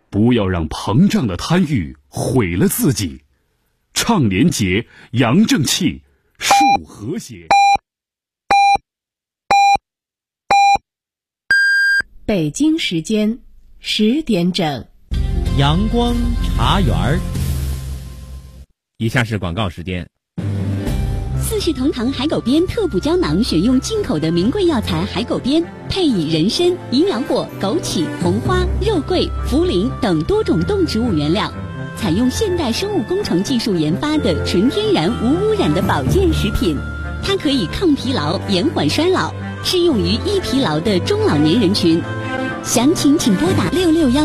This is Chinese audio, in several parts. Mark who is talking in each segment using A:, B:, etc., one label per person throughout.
A: 不要让膨胀的贪欲毁了自己。倡廉洁，扬正气，树和谐。
B: 北京时间10点整，
C: 阳光茶园儿。以下是广告时间。
D: 四世同堂海狗鞭特补胶囊选用进口的名贵药材海狗鞭，配以人参、营养果、枸杞、红花、肉桂、茯苓等多种动植物原料，采用现代生物工程技术研发的纯天然无污染的保健食品。它可以抗疲劳、延缓衰老，适用于易疲劳的中老年人群。详情请拨打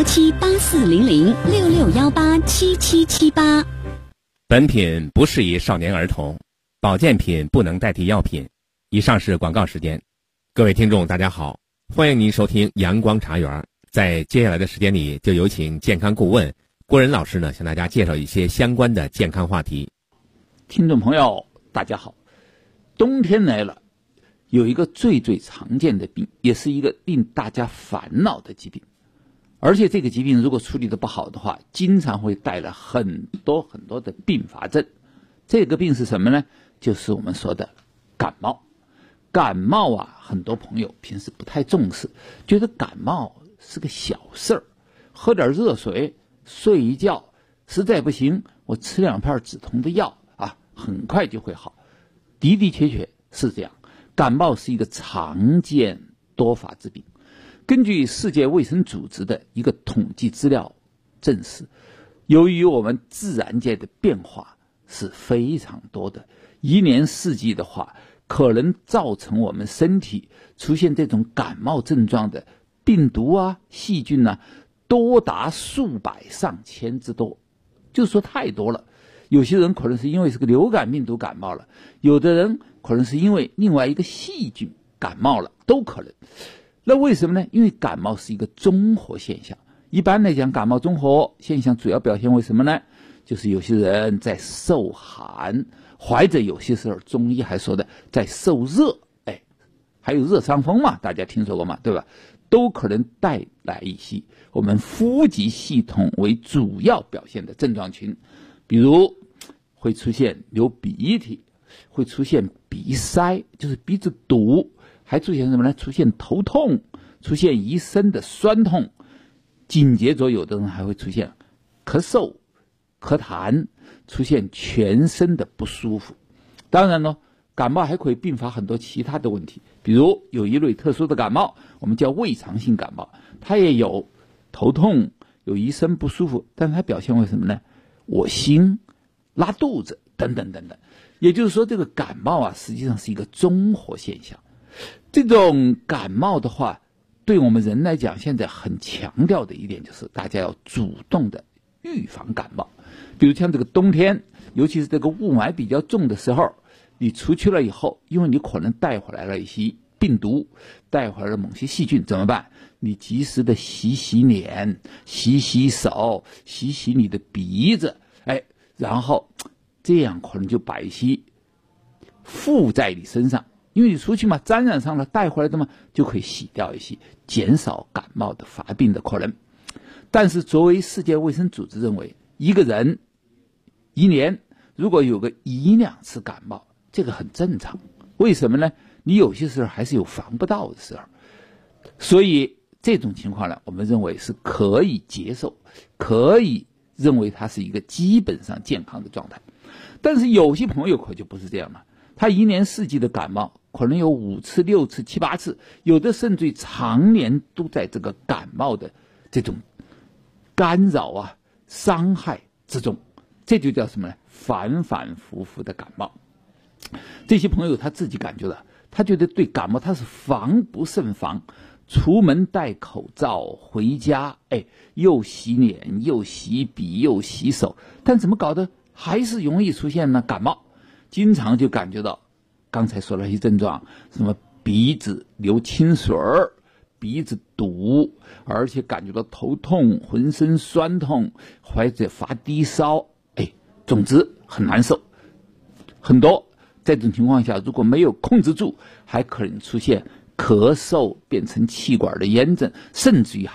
D: 6617840066187778。
C: 本品不适宜少年儿童，保健品不能代替药品。以上是广告时间。各位听众大家好，欢迎您收听阳光茶园。在接下来的时间里，就有请健康顾问郭仁老师呢，向大家介绍一些相关的健康话题。
E: 听众朋友大家好，冬天来了，有一个最常见的病，也是一个令大家烦恼的疾病，而且这个疾病如果处理的不好的话，经常会带来很多的并发症。这个病是什么呢？就是我们说的感冒。感冒啊，很多朋友平时不太重视，觉得感冒是个小事儿，喝点热水，睡一觉，实在不行我吃2片止痛的药啊，很快就会好。的确是这样，感冒是一个常见多发之病。根据世界卫生组织的一个统计资料证实，由于我们自然界的变化是非常多的，一年四季的话，可能造成我们身体出现这种感冒症状的病毒啊、细菌啊，多达数百上千之多，就说太多了。有些人可能是因为是个流感病毒感冒了，有的人可能是因为另外一个细菌感冒了，都可能。那为什么呢？因为感冒是一个综合现象。一般来讲，感冒综合现象主要表现为什么呢？就是有些人在受寒，或者有些时候中医还说的在受热，还有热伤风嘛，大家听说过嘛，对吧？都可能带来一些我们呼吸系统为主要表现的症状群，比如会出现流鼻涕，会出现鼻塞，就是鼻子堵，还出现什么呢？出现头痛，出现一身的酸痛，紧接着有的人还会出现咳嗽、咳痰，出现全身的不舒服。当然了，感冒还可以并发很多其他的问题，比如有一类特殊的感冒，我们叫胃肠性感冒，它也有头痛，有一身不舒服，但是它表现为什么呢？恶心、拉肚子等等等等。也就是说，这个感冒啊，实际上是一个综合现象。这种感冒的话，对我们人来讲，现在很强调的一点就是大家要主动的预防感冒。比如像这个冬天，尤其是这个雾霾比较重的时候，你出去了以后，因为你可能带回来了一些病毒，带回来了某些细菌，怎么办？你及时的洗脸、洗手、洗你的鼻子，然后这样可能就把一些附在你身上，因为你出去嘛，沾染上了，带回来的嘛，就可以洗掉一些，减少感冒的发病的可能。但是作为世界卫生组织认为，一个人一年如果有个1-2次感冒，这个很正常。为什么呢？你有些时候还是有防不到的时候，所以这种情况呢，我们认为是可以接受，可以认为它是一个基本上健康的状态。但是有些朋友可就不是这样了，他一年四季的感冒可能有5次、6次、7、8次，有的甚至于常年都在这个感冒的这种干扰啊、伤害之中，这就叫什么呢？反复的感冒。这些朋友他自己感觉到，他觉得对感冒他是防不胜防，出门戴口罩，回家又洗脸又洗鼻又洗手，但怎么搞的还是容易出现呢感冒。经常就感觉到刚才说了一些症状，什么鼻子流清水儿，鼻子堵，而且感觉到头痛，浑身酸痛，或者发低烧，总之很难受。很多在这种情况下，如果没有控制住，还可能出现咳嗽变成气管的炎症，甚至于还有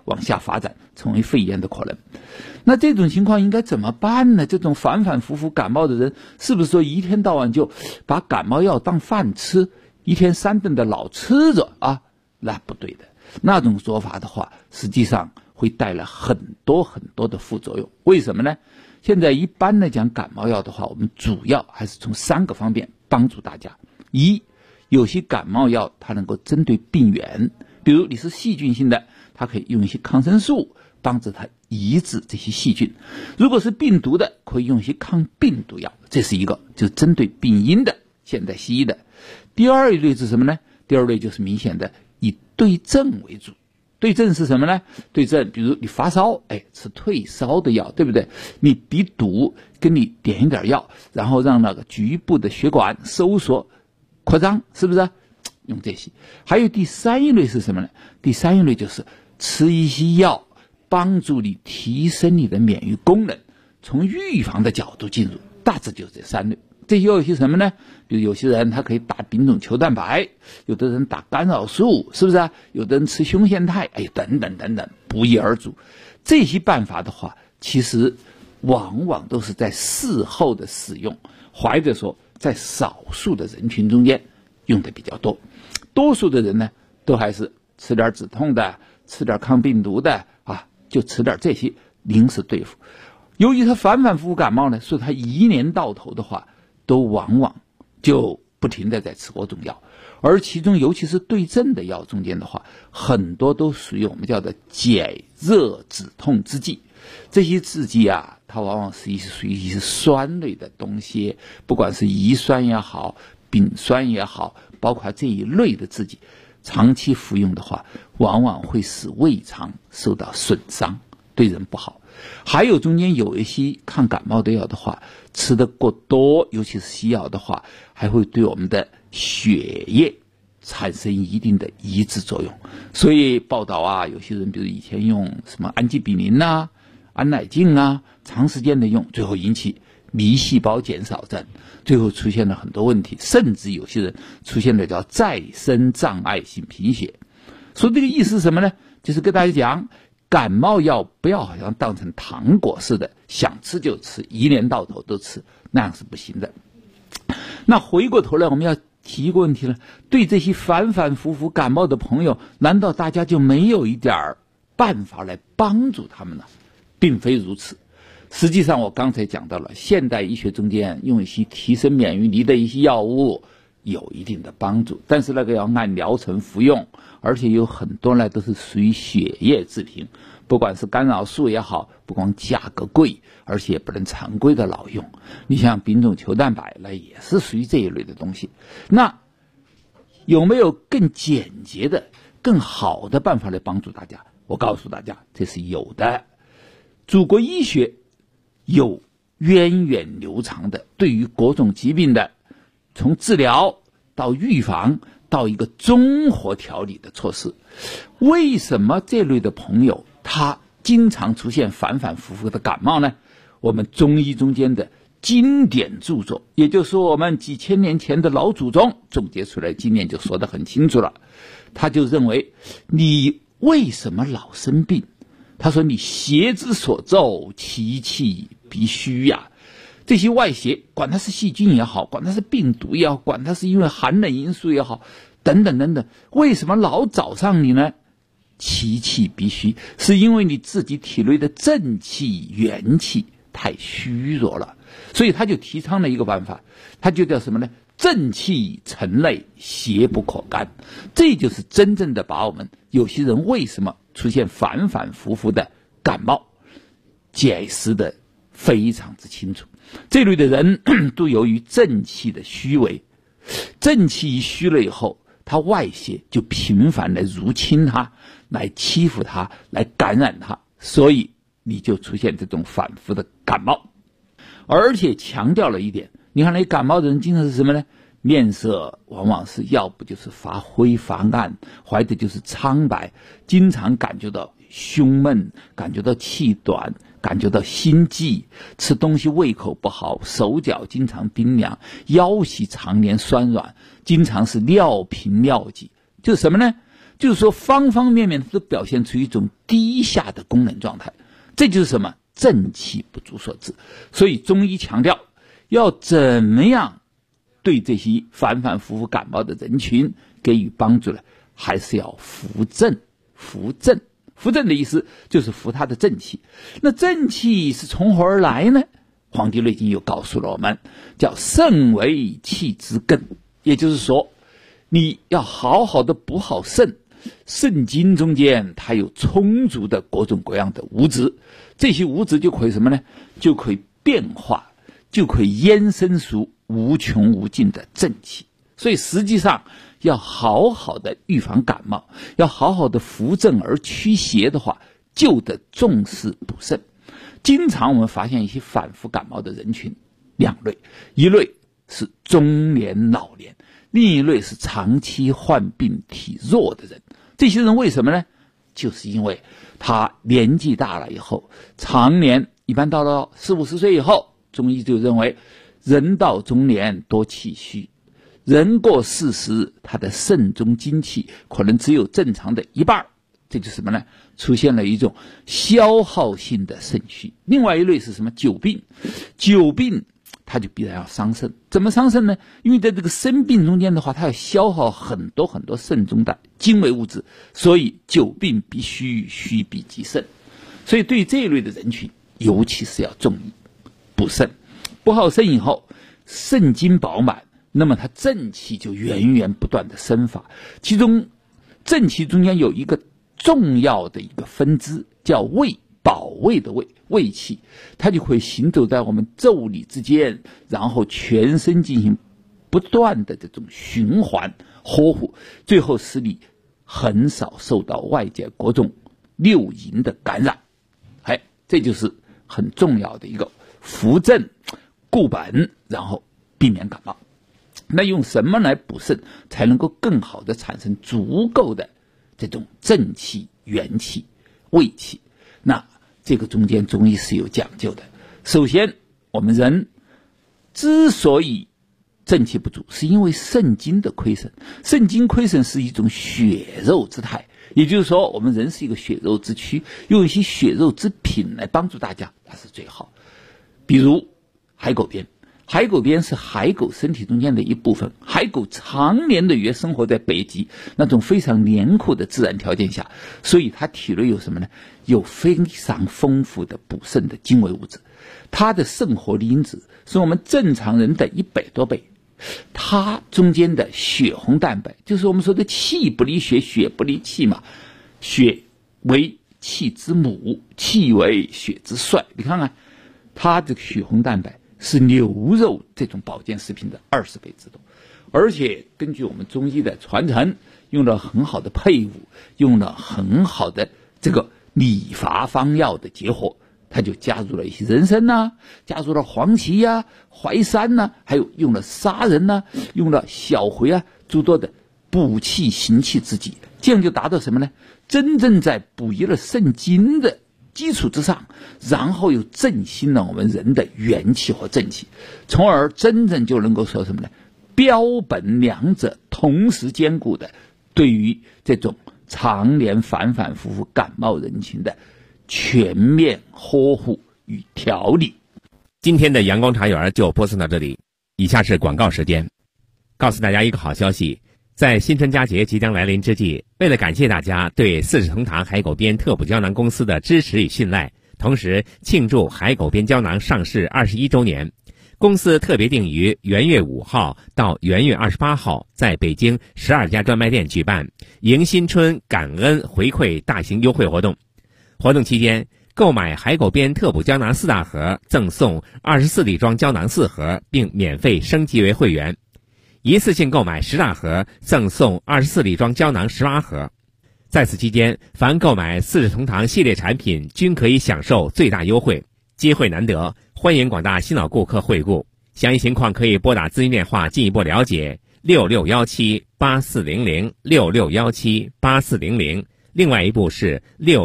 E: 往下发展，成为肺炎的可能。那这种情况应该怎么办呢？这种反反复复感冒的人，是不是说一天到晚就把感冒药当饭吃，一天3顿的老吃着啊？那不对的。那种做法的话，实际上会带来很多很多的副作用。为什么呢？现在一般来讲感冒药的话，我们主要还是从3个方面帮助大家。一，有些感冒药它能够针对病原，比如你是细菌性的，它可以用一些抗生素帮助它抑制这些细菌；如果是病毒的，可以用一些抗病毒药，这是一个就是针对病因的现代西医的。第二类是什么呢？第二类就是明显的以对症为主。对症是什么呢？对症比如你发烧，吃退烧的药，对不对？你鼻堵，给你点一点药，然后让那个局部的血管收缩扩张，是不是？用这些。还有第三一类是什么呢？第三一类就是吃一些药帮助你提升你的免疫功能，从预防的角度进入，大致就是这3类。这些有些什么呢？比如有些人他可以打丙种球蛋白，有的人打干扰素，是不是？有的人吃胸腺肽，等等等等，不一而足。这些办法的话，其实往往都是在事后的使用，或者说在少数的人群中间用的比较多。多数的人呢，都还是吃点止痛的，吃点抗病毒的就吃点这些临时对付。由于他反反复复感冒呢，所以他一年到头的话，都往往就不停地在吃各种药，而其中尤其是对症的药中间的话，很多都属于我们叫做解热止痛之剂。这些制剂它往往是属于一些酸类的东西，不管是乙酸也好，丙酸也好，包括这一类的制剂，长期服用的话，往往会使胃肠受到损伤，对人不好。还有中间有一些抗感冒的药的话，吃的过多，尤其是西药的话，还会对我们的血液产生一定的抑制作用。所以报道有些人比如以前用什么安吉比林安乃近长时间的用，最后引起胰细胞减少症，最后出现了很多问题，甚至有些人出现了叫再生障碍性贫血。所以这个意思是什么呢？就是跟大家讲，感冒药不要好像当成糖果似的，想吃就吃，一年到头都吃，那样是不行的。那回过头来我们要提一个问题了，对这些反反复复感冒的朋友，难道大家就没有一点办法来帮助他们呢？并非如此。实际上我刚才讲到了，现代医学中间用一些提升免疫力的一些药物有一定的帮助，但是那个要按疗程服用，而且有很多呢都是属于血液制品，不管是干扰素也好，不光价格贵，而且也不能常规的老用。你像丙种球蛋白那也是属于这一类的东西。那有没有更简洁的更好的办法来帮助大家？我告诉大家，这是有的。祖国医学有源远流长的对于各种疾病的从治疗到预防到一个综合调理的措施。为什么这类的朋友他经常出现反反复复的感冒呢？我们中医中间的经典著作，也就是说我们几千年前的老祖宗总结出来经验就说得很清楚了。他就认为你为什么老生病，他说你邪之所奏，其气必虚这些外邪，管它是细菌也好，管它是病毒也好，管它是因为寒冷因素也好，等等等等，为什么老找上你呢？其气必虚，是因为你自己体内的正气元气太虚弱了。所以他就提倡了一个办法，他就叫什么呢？正气沉内，邪不可干。这就是真正的把我们有些人为什么出现反反复复的感冒解释的非常之清楚。这类的人都由于正气的虚伪，正气一虚了以后，他外邪就频繁来入侵他，来欺负他，来感染他，所以你就出现这种反复的感冒。而且强调了一点，你看那感冒的人经常是什么呢？面色往往是要不就是发灰发暗，或者就是苍白，经常感觉到胸闷，感觉到气短，感觉到心悸，吃东西胃口不好，手脚经常冰凉，腰膝常年酸软，经常是尿频尿急。就是什么呢？ 就是说方方面面都表现出一种低下的功能状态，这就是什么？正气不足所致。所以中医强调要怎么样对这些反反复复感冒的人群给予帮助呢？还是要扶正。扶正的意思就是扶他的正气。那正气是从何而来呢？黄帝内经又告诉了我们，叫肾为气之根，也就是说你要好好的补好肾。肾经中间它有充足的各种各样的物质，这些物质就可以什么呢？就可以变化，就可以衍生出无穷无尽的正气。所以实际上要好好的预防感冒，要好好的扶正而驱邪的话，就得重视补肾。经常我们发现一些反复感冒的人群两类，一类是中年老年，另一类是长期患病体弱的人。这些人为什么呢？就是因为他年纪大了以后，常年一般到了40-50岁以后，中医就认为人到中年多气虚，人过40，他的肾中精气可能只有正常的一半，这就是什么呢？出现了一种消耗性的肾虚。另外一类是什么？久病它就必然要伤肾。怎么伤肾呢？因为在这个生病中间的话，它要消耗很多很多肾中的精微物质，所以久病必虚，虚必极肾。所以对于这一类的人群，尤其是要重于补肾。补好肾以后，肾精饱满，那么它正气就源源不断的生发。其中正气中间有一个重要的一个分支，叫卫，保卫的卫，卫气，它就会行走在我们腠理之间，然后全身进行不断的这种循环呵护，最后使你很少受到外界各种六淫的感染。这就是很重要的一个扶正固本，然后避免感冒。那用什么来补肾才能够更好的产生足够的这种正气、元气、胃气？那这个中间中医是有讲究的。首先，我们人之所以正气不足，是因为肾精的亏损。肾精亏损是一种血肉之态，也就是说我们人是一个血肉之躯，用一些血肉之品来帮助大家，那是最好。比如海狗鞭，海狗鞭是海狗身体中间的一部分。海狗常年的生活在北极那种非常严酷的自然条件下，所以它体内有什么呢？有非常丰富的补肾的精微物质。它的肾活力因子是我们正常人的100多倍。它中间的血红蛋白，就是我们说的气不离血，血不离气嘛。血为气之母，气为血之帅。你看看它这个血红蛋白是牛肉这种保健食品的20倍之多，而且根据我们中医的传承，用了很好的配伍，用了很好的这个理伐方药的结合，它就加入了一些人参啊，加入了黄芪啊、淮山啊，还有用了砂仁啊，用了小茴啊，诸多的补气行气之剂，这样就达到什么呢？真正在补益了肾精的基础之上，然后又振兴了我们人的元气和正气，从而真正就能够说什么呢？标本两者同时兼顾的，对于这种常年反反复复感冒人群的全面呵护与调理。
C: 今天的阳光茶园就播送到这里，以下是广告时间。告诉大家一个好消息，在新春佳节即将来临之际，为了感谢大家对四世同堂海狗鞭特补胶囊公司的支持与信赖，同时庆祝海狗鞭胶囊上市21周年，公司特别定于元月5号到元月28号在北京12家专卖店举办迎新春感恩回馈大型优惠活动。活动期间，购买海狗鞭特补胶囊4大盒赠送24粒装胶囊4盒，并免费升级为会员。一次性购买10大盒赠送24粒装胶囊18盒。在此期间，凡购买四世同堂系列产品均可以享受最大优惠，机会难得，欢迎广大新老顾客惠顾。详细情况可以拨打咨询电话进一步了解，66178400 66178400，另外一部是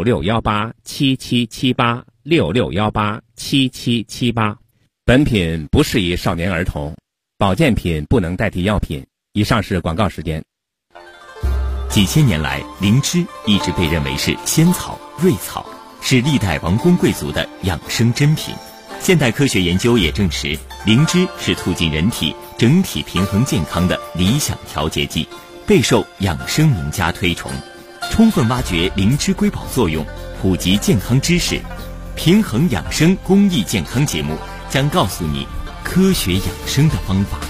C: 66187778 66187778。本品不适宜少年儿童，保健品不能代替药品。以上是广告时间。
F: 几千年来，灵芝一直被认为是仙草、瑞草，是历代王公贵族的养生珍品。现代科学研究也证实，灵芝是促进人体整体平衡健康的理想调节剂，备受养生名家推崇。充分挖掘灵芝瑰宝作用，普及健康知识，平衡养生公益健康节目将告诉你科学养生的方法。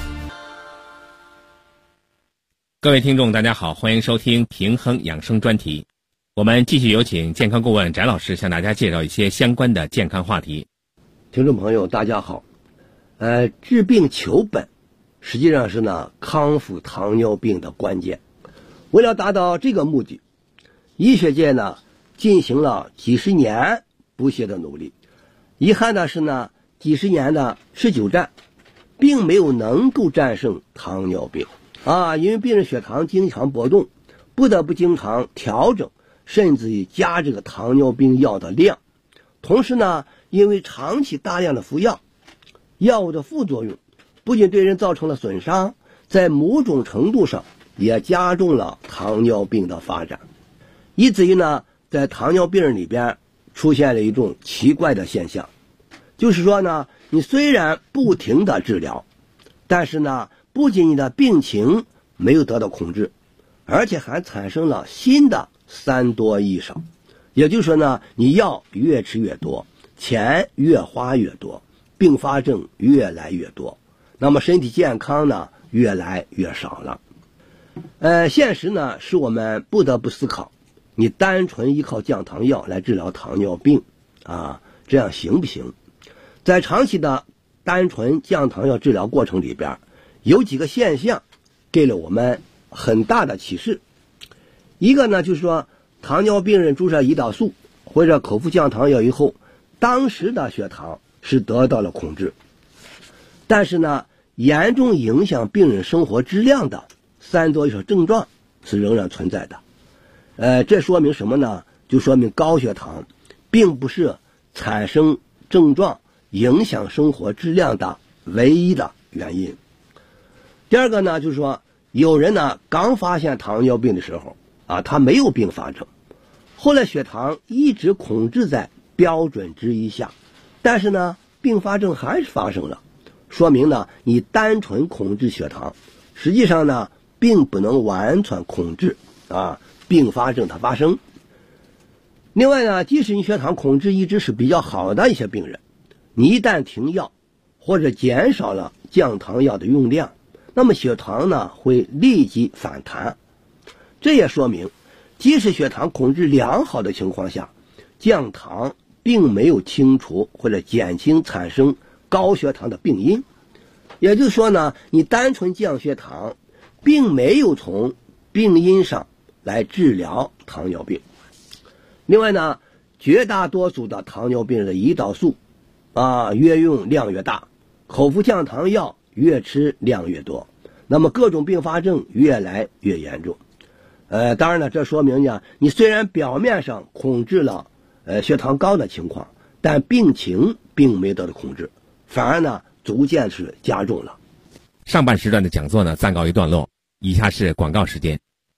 C: 各位听众大家好，欢迎收听平衡养生专题。我们继续有请健康顾问翟老师向大家介绍一些相关的健康话题。
G: 听众朋友大家好，治病求本实际上是康复糖尿病的关键。为了达到这个目的，医学界进行了几十年不懈的努力。遗憾的是几十年的持久战并没有能够战胜糖尿病因为病人血糖经常波动，不得不经常调整甚至于加这个糖尿病药的量。同时因为长期大量的服药，药物的副作用不仅对人造成了损伤，在某种程度上也加重了糖尿病的发展，以至于在糖尿病人里边出现了一种奇怪的现象，就是说你虽然不停的治疗，但是不仅你的病情没有得到控制，而且还产生了新的3多1少。也就是说你药越吃越多，钱越花越多，并发症越来越多，那么身体健康越来越少了。现实使我们不得不思考，你单纯依靠降糖药来治疗糖尿病这样行不行？在长期的单纯降糖药治疗过程里边，有几个现象给了我们很大的启示。一个就是说，糖尿病人注射胰岛素或者口服降糖药以后，当时的血糖是得到了控制，但是严重影响病人生活质量的3多1少症状是仍然存在的。这说明什么呢？就说明高血糖并不是产生症状影响生活质量的唯一的原因。第二个就是说，有人刚发现糖尿病的时候他没有并发症，后来血糖一直控制在标准值以下，但是并发症还是发生了，说明你单纯控制血糖，实际上并不能完全控制并发症的发生。另外即使你血糖控制一直是比较好的一些病人，你一旦停药或者减少了降糖药的用量，那么血糖会立即反弹。这也说明即使血糖控制良好的情况下，降糖并没有清除或者减轻产生高血糖的病因。也就是说你单纯降血糖并没有从病因上来治疗糖尿病。另外绝大多数的糖尿病人的胰岛素越用量越大，口服降糖药越吃量越多，那么各种并发症越来越严重。当然这说明你虽然表面上控制了血糖高的情况，但病情并没得到控制，反而逐渐是加重了。
C: 上半时段的讲座暂告一段落，以下是广告时间。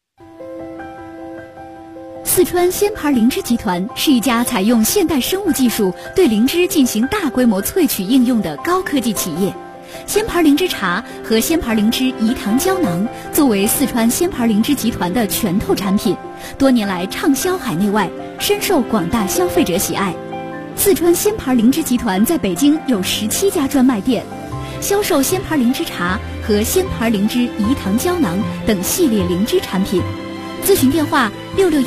D: 四川仙牌灵芝集团是一家采用现代生物技术对灵芝进行大规模萃取应用的高科技企业。仙牌灵芝茶和仙牌灵芝饴糖胶囊作为四川仙牌灵芝集团的拳头产品，多年来畅销海内外，深受广大消费者喜爱。四川仙牌灵芝集团在北京有17家专卖店，销售仙牌灵芝茶和仙牌灵芝饴糖胶囊等系列灵芝产品。咨询电话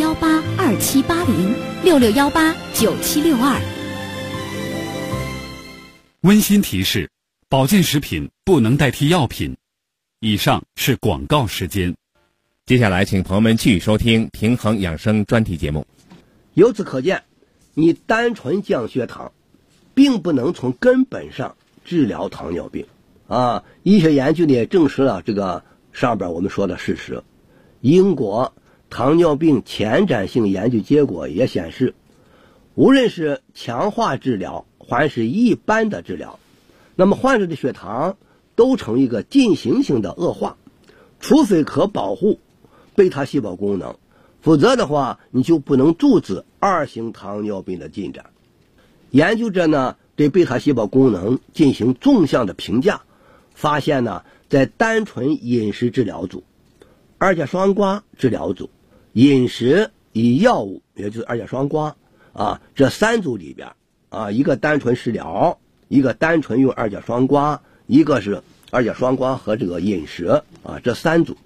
D: 6618278066189762。
A: 温馨提示：保健食品不能代替药品。以上是广告时间。
C: 接下来请朋友们继续收听平衡养生专题节目。
G: 由此可见，你单纯降血糖并不能从根本上治疗糖尿病医学研究也证实了这个上边我们说的事实。英国糖尿病前瞻性研究结果也显示，无论是强化治疗还是一般的治疗，那么患者的血糖都呈一个进行性的恶化，除非可保护， 贝塔细胞功能，否则的话你就不能阻止2型糖尿病的进展。研究者呢对贝塔细胞功能进行纵向的评价，发现呢在单纯饮食治疗组、二甲双胍治疗组、饮食与药物，也就是二甲双胍这3组里边一个单纯食疗，一个单纯用二甲双胍，一个是二甲双胍和这个饮食这3组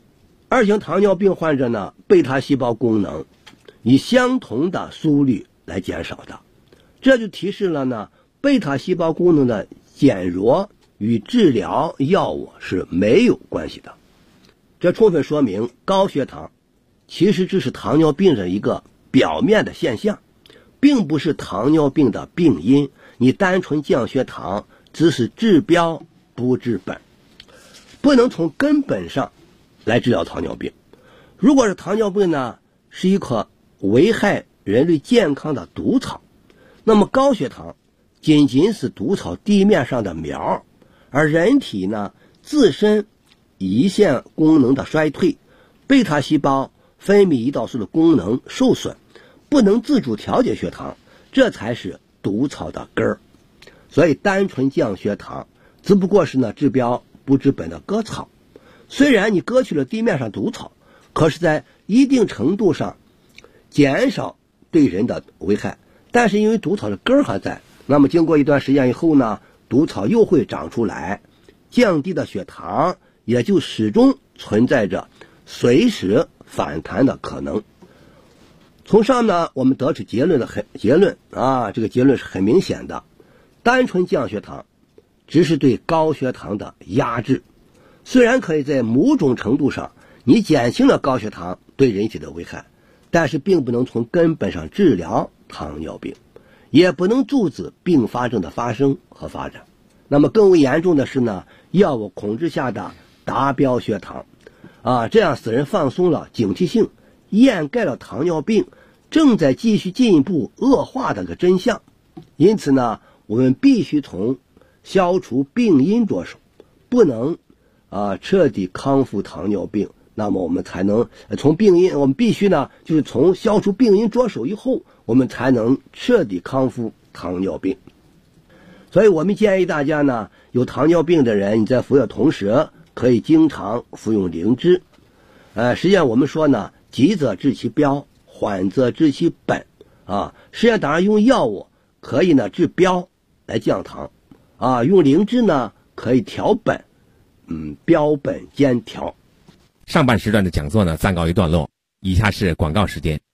G: 2型糖尿病患者呢，贝塔细胞功能以相同的速率来减少的，这就提示了呢贝塔细胞功能的减弱与治疗药物是没有关系的。这充分说明高血糖其实只是糖尿病的一个表面的现象，并不是糖尿病的病因。你单纯降血糖只是治标不治本，不能从根本上来治疗糖尿病。如果是糖尿病呢是一棵危害人类健康的毒草，那么高血糖仅仅是毒草地面上的苗，而人体呢自身胰腺功能的衰退，贝塔细胞分泌胰岛素的功能受损，不能自主调节血糖，这才是毒草的根儿。所以单纯降血糖只不过是呢治标不治本的割草。虽然你割去了地面上毒草，可是在一定程度上减少对人的危害，但是因为毒草的根儿还在，那么经过一段时间以后呢，毒草又会长出来，降低的血糖也就始终存在着随时反弹的可能。从上呢我们得出这个结论是很明显的，单纯降血糖只是对高血糖的压制，虽然可以在某种程度上你减轻了高血糖对人体的危害，但是并不能从根本上治疗糖尿病，也不能阻止并发症的发生和发展。那么更为严重的是呢，药物控制下的达标血糖这样使人放松了警惕性，掩盖了糖尿病正在继续进一步恶化的个真相。因此呢，我们必须从消除病因着手，不能彻底康复糖尿病。那么我们才能从病因，我们必须呢就是从消除病因着手以后，我们才能彻底康复糖尿病。所以我们建议大家呢，有糖尿病的人，你在服药同时可以经常服用灵芝。实际上我们说呢，急则治其标，缓则治其本实际上当然用药物可以呢治标来降糖用灵芝呢可以调本，标本兼调。
C: 上半时段的讲座呢暂告一段落，以下是广告时间。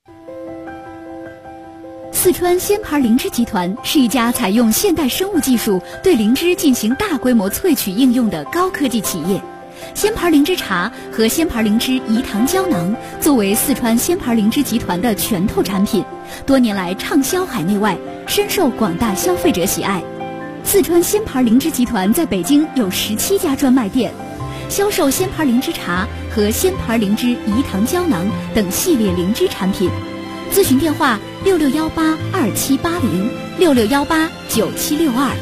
D: 四川仙牌灵芝集团是一家采用现代生物技术对灵芝进行大规模萃取应用的高科技企业。仙牌灵芝茶和仙牌灵芝胰糖胶囊作为四川仙牌灵芝集团的拳头产品，多年来畅销海内外，深受广大消费者喜爱。四川仙牌灵芝集团在北京有17家专卖店，销售仙牌灵芝茶和仙牌灵芝胰糖胶囊等系列灵芝产品。咨询电话66182780，66189762。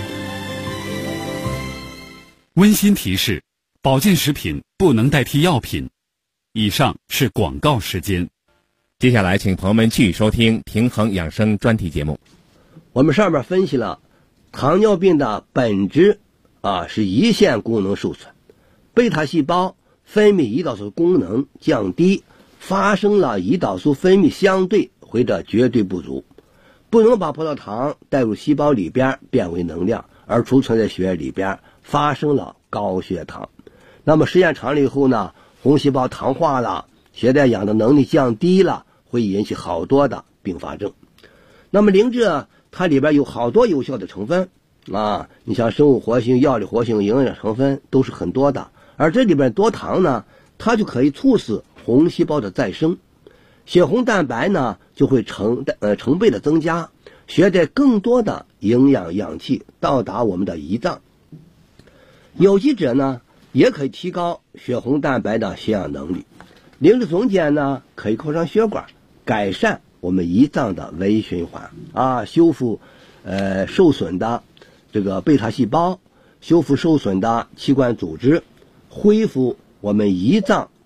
A: 温馨提示：保健食品不能代替药品。以上是广告时间。
C: 接下来请朋友们继续收听平衡养生专题节目。
G: 我们上面分析了糖尿病的本质是胰腺功能受损，贝塔细胞分泌胰岛素功能降低，发生了胰岛素分泌相对或者绝对不足，不能把葡萄糖带入细胞里边变为能量，而储存在血液里边，发生了高血糖。那么时间长了以后呢，红细胞糖化了，血带氧的能力降低了，会引起好多的并发症。那么灵芝它里边有好多有效的成分你像生物活性、药理活性、营养成分都是很多的，而这里边多糖呢，它就可以促使红细胞的再生，血红蛋白呢就会成倍的增加，血带更多的营养氧气到达我们的胰脏。有机质呢也可以提高血红蛋白的吸氧能力。灵芝总碱呢可以扩张血管，改善我们胰脏的微循环修复受损的这个贝塔细胞，修复受损的器官组织，恢复我们胰脏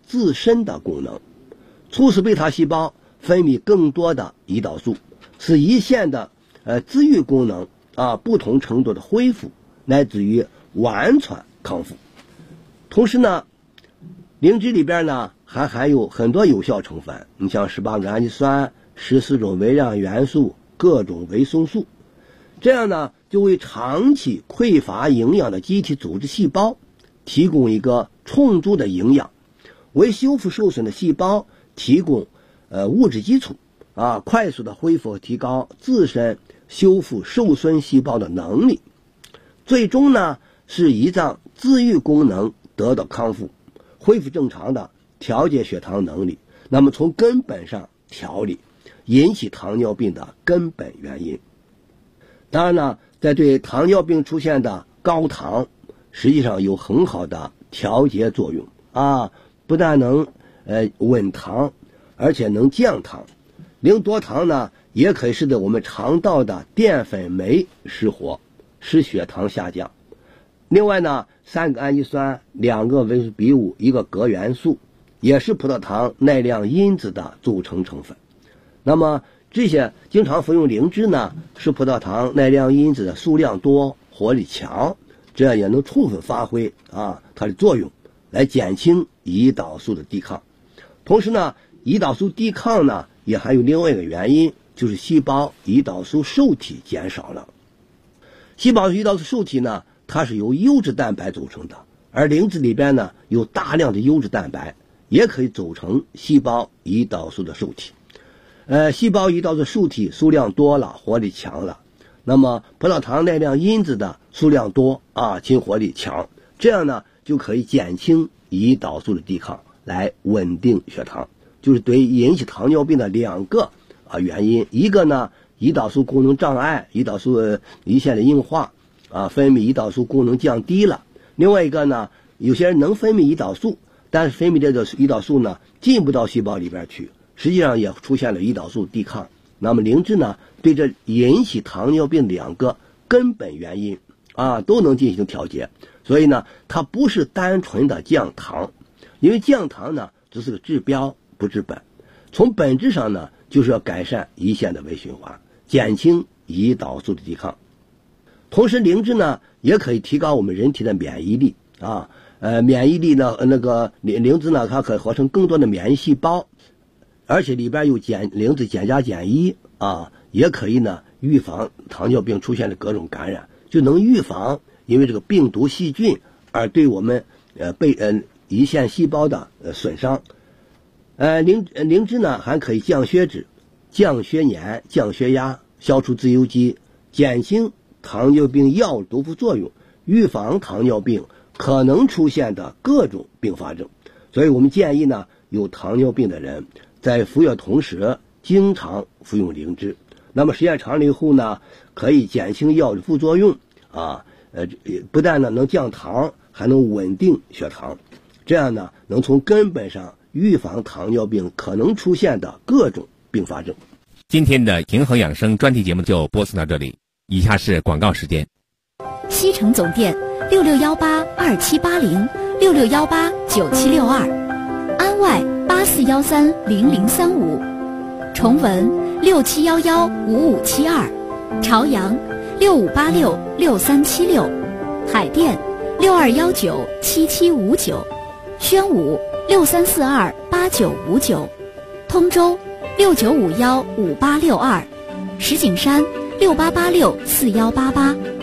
G: 自身的功能，促使贝塔细胞分泌更多的胰岛素，使胰腺的自愈功能不同程度的恢复，乃至于完全康复。同时呢，灵芝里边呢还含有很多有效成分，你像18个氨基酸、14种微量元素、各种维生素，这样呢就为长期匮乏营养的机体组织细胞提供一个充足的营养，为修复受损的细胞提供物质基础快速的恢复和提高自身修复受损细胞的能力，最终呢使胰脏自愈功能得到康复，恢复正常的调节血糖能力，那么从根本上调理引起糖尿病的根本原因。当然呢，在对糖尿病出现的高糖实际上有很好的调节作用不但能稳糖，而且能降糖。零多糖呢也可以使得我们肠道的淀粉酶失活，使血糖下降。另外呢，3个氨基酸、2个维生素 B5、1个镉元素也是葡萄糖耐量因子的组成成分。那么这些经常服用灵芝呢，使葡萄糖耐量因子的数量多、活力强，这样也能充分发挥它的作用，来减轻胰岛素的抵抗。同时呢，胰岛素抵抗呢也还有另外一个原因，就是细胞胰岛素受体减少了。细胞胰岛素受体呢，它是由优质蛋白组成的，而灵芝里边呢有大量的优质蛋白，也可以组成细胞胰岛素的受体。细胞胰岛素受体数量多了，活力强了，那么葡萄糖耐量因子的数量多亲活力强，这样呢就可以减轻胰岛素的抵抗，来稳定血糖。就是对引起糖尿病的2个原因，一个呢胰岛素功能障碍，胰岛素胰腺的硬化分泌胰岛素功能降低了。另外一个呢，有些人能分泌胰岛素，但是分泌这个胰岛素呢进不到细胞里边去，实际上也出现了胰岛素抵抗。那么灵芝呢对这引起糖尿病2个根本原因都能进行调节，所以呢它不是单纯的降糖，因为降糖呢只是个治标不治本，从本质上呢就是要改善胰腺的微循环，减轻胰岛素的抵抗。同时灵芝呢也可以提高我们人体的免疫力免疫力呢那个灵芝呢它可以合成更多的免疫细胞，而且里边有灵芝减加减1也可以呢预防糖尿病出现的各种感染，就能预防因为这个病毒细菌而对我们胰腺细胞的损伤。灵芝呢还可以降血脂、降血粘、降血压、消除自由基，减轻糖尿病药物毒副作用，预防糖尿病可能出现的各种并发症。所以我们建议呢，有糖尿病的人在服药同时经常服用灵芝。那么时间长了以后呢，可以减轻药物的副作用不但呢能降糖，还能稳定血糖，这样呢能从根本上预防糖尿病可能出现的各种并发症。
C: 今天的平衡养生专题节目就播送到这里，以下是广告时间。
B: 西城总店66182780，66189762，安外84130035，崇文67115572，朝阳65866376，海淀62197759，宣武63428959，通州69515862，石景山68864188。